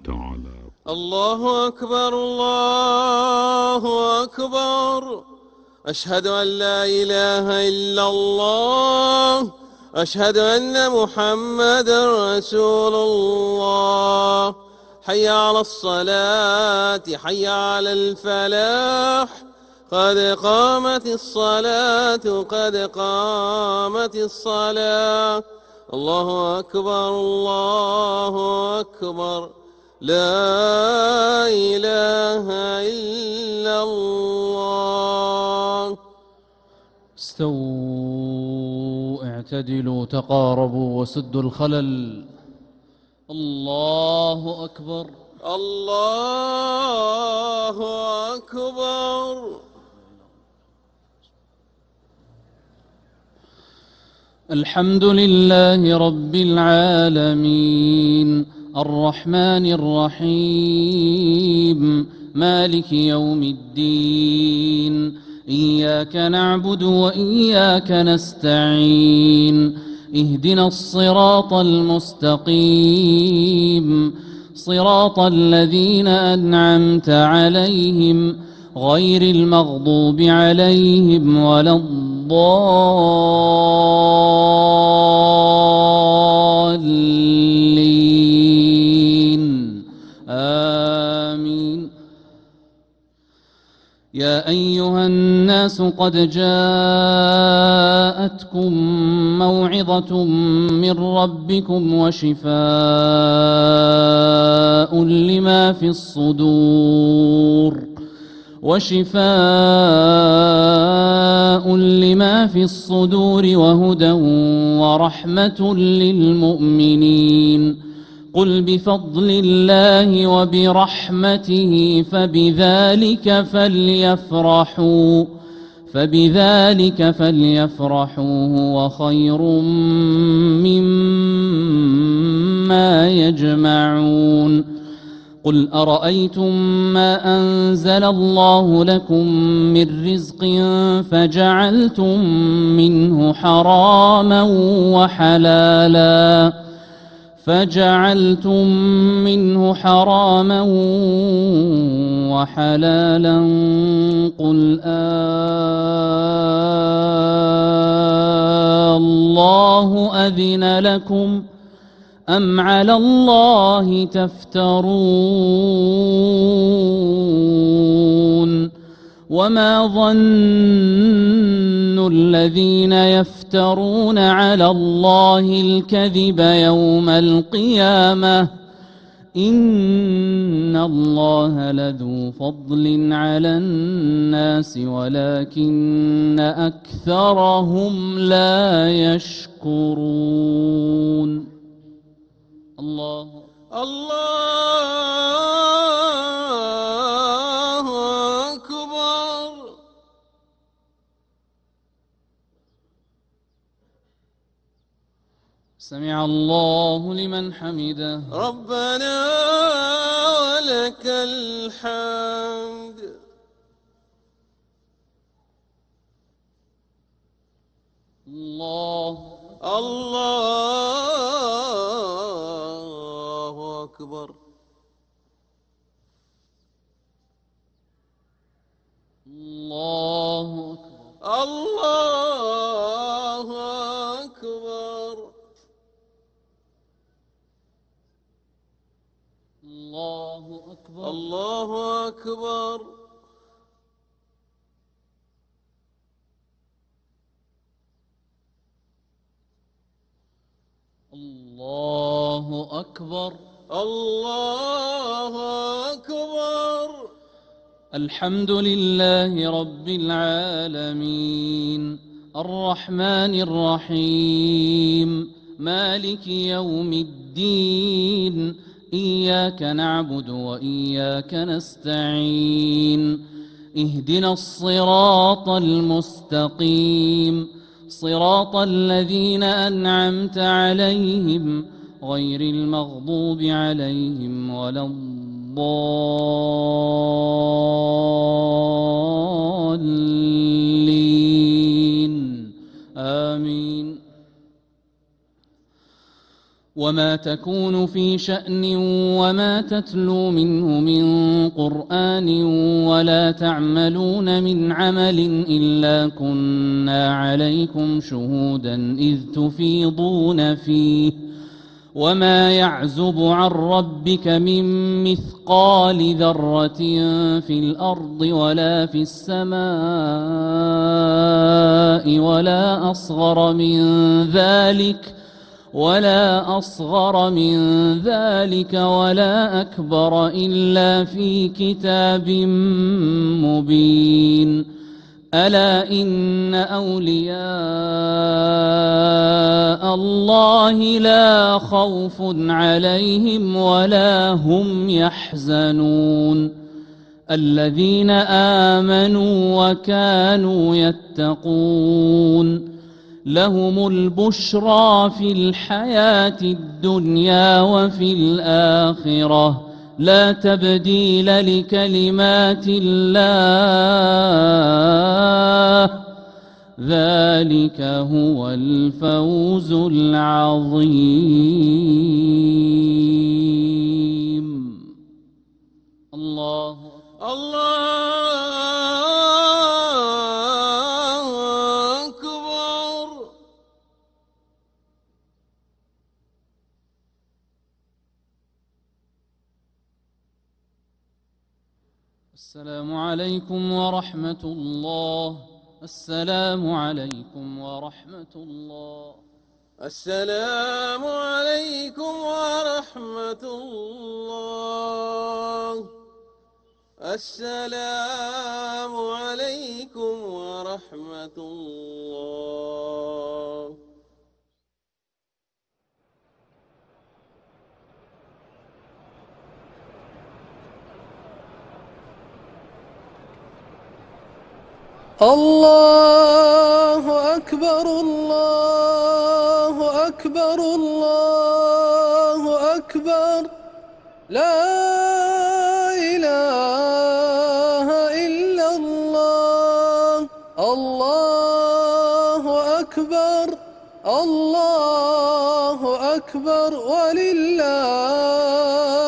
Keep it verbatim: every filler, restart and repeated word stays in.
تعالى. الله أكبر الله أكبر، أشهد أن لا إله إلا الله، أشهد أن محمدا رسول الله. حي على الصلاة، حي على الفلاح، قد قامت الصلاة، قد قامت الصلاة. الله أكبر الله أكبر، لا إله إلا الله. استووا اعتدلوا تقاربوا وسدوا الخلل. الله أكبر الله أكبر. الحمد لله رب العالمين، الرحمن الرحيم، مالك يوم الدين. إياك نعبد وإياك نستعين، اهدنا الصراط المستقيم، صراط الذين أنعمت عليهم غير المغضوب عليهم ولا الضالين. آمين. يا أيها الناس قد جاءتكم موعظة من ربكم وشفاء لما في الصدور وشفاء لما في الصدور وهدى ورحمة للمؤمنين. قل بفضل الله وبرحمته فبذلك فليفرحوا فبذلك فليفرحوا هو خير مما يجمعون. قل أرأيتم ما أنزل الله لكم من رزق فجعلتم منه حراما وحلالا فجعلتم منه حراما وحلالا قل آه الله أذن لكم أم على الله تفترون. وما ظن الذين يفترون على الله الكذب يوم القيامة إن الله لذو فضل على الناس ولكن أكثرهم لا يشكرون. الله الله أكبر. سمع الله لمن حمده. ربنا ولك الحمد. الله الله أكبر. الله أكبر. الله أكبر. الله أكبر. الله أكبر. الله أكبر. الله أكبر. الحمد لله رب العالمين، الرحمن الرحيم، مالك يوم الدين. إياك نعبد وإياك نستعين، اهدنا الصراط المستقيم، صراط الذين أنعمت عليهم غير المغضوب عليهم ولا الضالين. آمين. وما تكون في شأن وما تتلو منه من قرآن ولا تعملون من عمل إلا كنا عليكم شهودا إذ تفيضون فيه وما يعزب عن ربك من مثقال ذرة في الأرض ولا في السماء ولا أصغر من ذلك ولا أصغر من ذلك ولا أكبر إلا في كتاب مبين ألا إن أولياء الله لا خوف عليهم ولا هم يحزنون الذين آمنوا وكانوا يتقون لهم البشرى في الحياة الدنيا وفي الآخرة لا تبديل لكلمات الله ذلك هو الفوز العظيم. الله الله أكبر. السلام عليكم ورحمة الله. السلام عليكم ورحمة الله. السلام عليكم ورحمة الله. السلام عليكم ورحمة الله. الله أكبر الله أكبر الله أكبر لا إله إلا الله. الله أكبر الله أكبر ولله